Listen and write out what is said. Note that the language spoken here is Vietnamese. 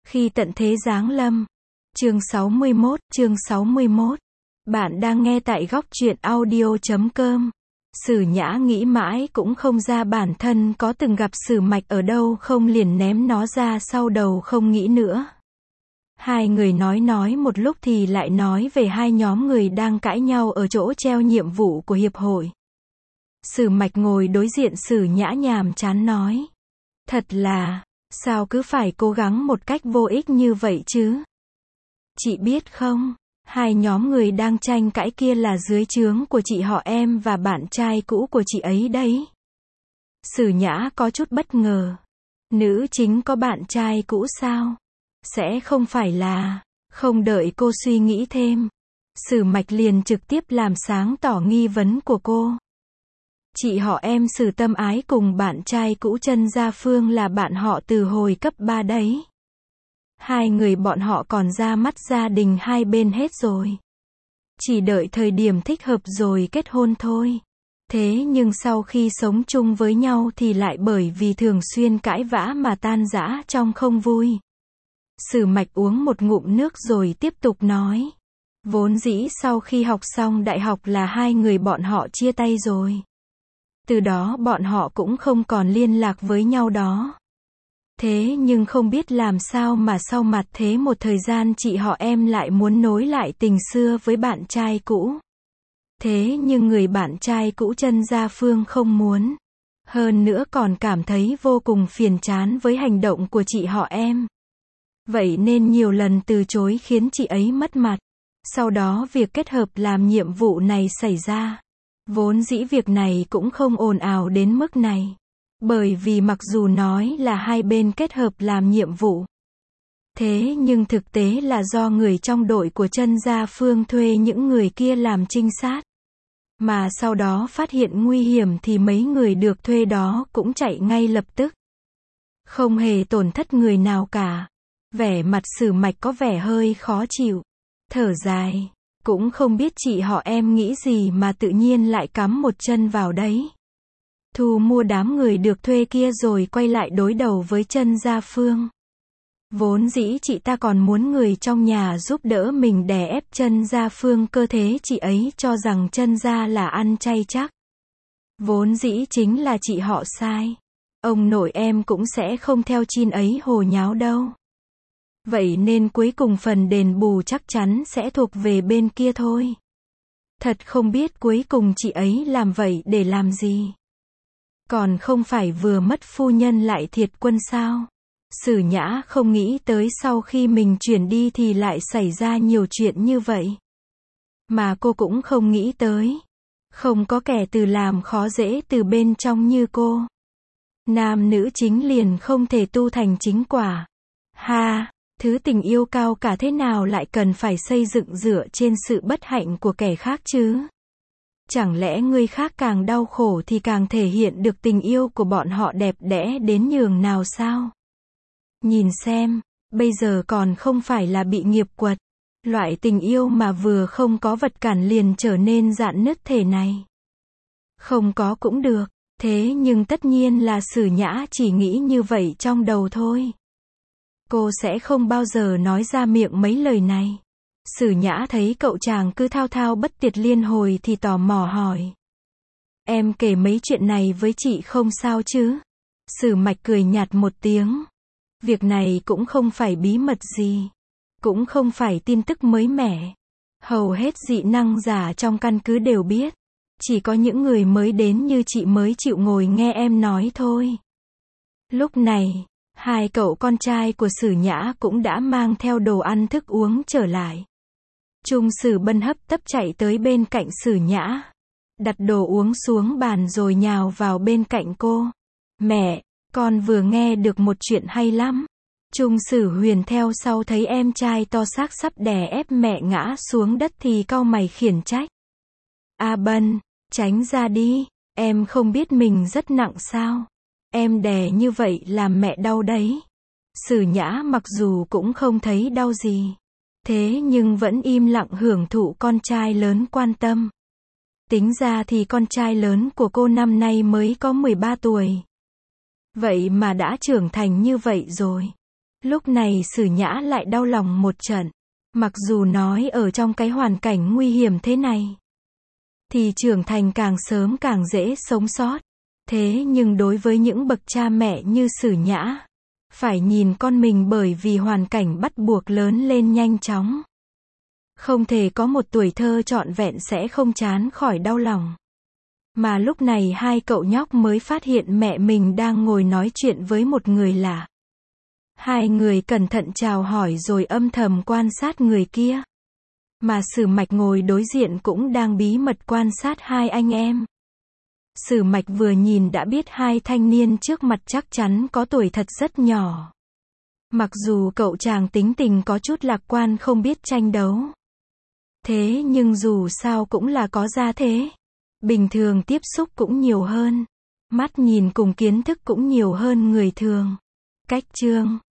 Khi tận thế giáng lâm. Chương 61. Bạn đang nghe tại góc truyện audio.com. Sử Nhã nghĩ mãi cũng không ra bản thân có từng gặp Sử Mạch ở đâu không, liền ném nó ra sau đầu không nghĩ nữa. Hai người nói một lúc thì lại nói về hai nhóm người đang cãi nhau ở chỗ treo nhiệm vụ của hiệp hội. Sử Mạch ngồi đối diện Sử Nhã nhàm chán nói. Thật là, sao cứ phải cố gắng một cách vô ích như vậy chứ? Chị biết không, hai nhóm người đang tranh cãi kia là dưới trướng của chị họ em và bạn trai cũ của chị ấy đấy. Sử Nhã có chút bất ngờ. Nữ chính có bạn trai cũ sao? Sẽ không phải là... Không đợi cô suy nghĩ thêm, Sử Mạch liền trực tiếp làm sáng tỏ nghi vấn của cô. Chị họ em Sử Tâm Ái cùng bạn trai cũ Chân Gia Phương là bạn họ từ hồi cấp 3 đấy. Hai người bọn họ còn ra mắt gia đình hai bên hết rồi. Chỉ đợi thời điểm thích hợp rồi kết hôn thôi. Thế nhưng sau khi sống chung với nhau thì lại bởi vì thường xuyên cãi vã mà tan rã trong không vui. Sử Mạch uống một ngụm nước rồi tiếp tục nói. Vốn dĩ sau khi học xong đại học là hai người bọn họ chia tay rồi. Từ đó bọn họ cũng không còn liên lạc với nhau đó. Thế nhưng không biết làm sao mà sau mặt thế một thời gian chị họ em lại muốn nối lại tình xưa với bạn trai cũ. Thế nhưng người bạn trai cũ Chân Gia Phương không muốn. Hơn nữa còn cảm thấy vô cùng phiền chán với hành động của chị họ em. Vậy nên nhiều lần từ chối khiến chị ấy mất mặt. Sau đó việc kết hợp làm nhiệm vụ này xảy ra. Vốn dĩ việc này cũng không ồn ào đến mức này. Bởi vì mặc dù nói là hai bên kết hợp làm nhiệm vụ. Thế nhưng thực tế là do người trong đội của Chân Gia Phương thuê những người kia làm trinh sát. Mà sau đó phát hiện nguy hiểm thì mấy người được thuê đó cũng chạy ngay lập tức. Không hề tổn thất người nào cả. Vẻ mặt Sử Mạch có vẻ hơi khó chịu. Thở dài. Cũng không biết chị họ em nghĩ gì mà tự nhiên lại cắm một chân vào đấy. Thu mua đám người được thuê kia rồi quay lại đối đầu với Chân Gia Phương. Vốn dĩ chị ta còn muốn người trong nhà giúp đỡ mình đè ép Chân Gia Phương, cơ thế chị ấy cho rằng Chân Gia là ăn chay chắc. Vốn dĩ chính là chị họ sai. Ông nội em cũng sẽ không theo chin ấy hồ nháo đâu. Vậy nên cuối cùng phần đền bù chắc chắn sẽ thuộc về bên kia thôi. Thật không biết cuối cùng chị ấy làm vậy để làm gì. Còn không phải vừa mất phu nhân lại thiệt quân sao? Sử Nhã không nghĩ tới sau khi mình chuyển đi thì lại xảy ra nhiều chuyện như vậy. Mà cô cũng không nghĩ tới. Không có kẻ từ làm khó dễ từ bên trong như cô. Nam nữ chính liền không thể tu thành chính quả. Ha! Thứ tình yêu cao cả thế nào lại cần phải xây dựng dựa trên sự bất hạnh của kẻ khác chứ? Chẳng lẽ người khác càng đau khổ thì càng thể hiện được tình yêu của bọn họ đẹp đẽ đến nhường nào sao? Nhìn xem, bây giờ còn không phải là bị nghiệp quật. Loại tình yêu mà vừa không có vật cản liền trở nên rạn nứt thể này. Không có cũng được, thế nhưng tất nhiên là Sử Nhã chỉ nghĩ như vậy trong đầu thôi. Cô sẽ không bao giờ nói ra miệng mấy lời này. Sử Nhã thấy cậu chàng cứ thao thao bất tuyệt liên hồi thì tò mò hỏi. Em kể mấy chuyện này với chị không sao chứ? Sử Mạch cười nhạt một tiếng. Việc này cũng không phải bí mật gì. Cũng không phải tin tức mới mẻ. Hầu hết dị năng giả trong căn cứ đều biết. Chỉ có những người mới đến như chị mới chịu ngồi nghe em nói thôi. Lúc này, hai cậu con trai của Sử Nhã cũng đã mang theo đồ ăn thức uống trở lại. Trung Sử Bân hấp tấp chạy tới bên cạnh Sử Nhã. Đặt đồ uống xuống bàn rồi nhào vào bên cạnh cô. Mẹ, con vừa nghe được một chuyện hay lắm. Trung Sử Huyền theo sau thấy em trai to xác sắp đè ép mẹ ngã xuống đất thì cau mày khiển trách. A Bân, tránh ra đi, em không biết mình rất nặng sao? Em đè như vậy làm mẹ đau đấy. Sử Nhã mặc dù cũng không thấy đau gì. Thế nhưng vẫn im lặng hưởng thụ con trai lớn quan tâm. Tính ra thì con trai lớn của cô năm nay mới có 13 tuổi. Vậy mà đã trưởng thành như vậy rồi. Lúc này Sử Nhã lại đau lòng một trận. Mặc dù nói ở trong cái hoàn cảnh nguy hiểm thế này, thì trưởng thành càng sớm càng dễ sống sót. Thế nhưng đối với những bậc cha mẹ như Sử Nhã, phải nhìn con mình bởi vì hoàn cảnh bắt buộc lớn lên nhanh chóng. Không thể có một tuổi thơ trọn vẹn sẽ không trán khỏi đau lòng. Mà lúc này hai cậu nhóc mới phát hiện mẹ mình đang ngồi nói chuyện với một người lạ. Hai người cẩn thận chào hỏi rồi âm thầm quan sát người kia. Mà Sử Mạch ngồi đối diện cũng đang bí mật quan sát hai anh em. Sử Mạch vừa nhìn đã biết hai thanh niên trước mặt chắc chắn có tuổi thật rất nhỏ. Mặc dù cậu chàng tính tình có chút lạc quan không biết tranh đấu. Thế nhưng dù sao cũng là có gia thế. Bình thường tiếp xúc cũng nhiều hơn. Mắt nhìn cùng kiến thức cũng nhiều hơn người thường. Cách chương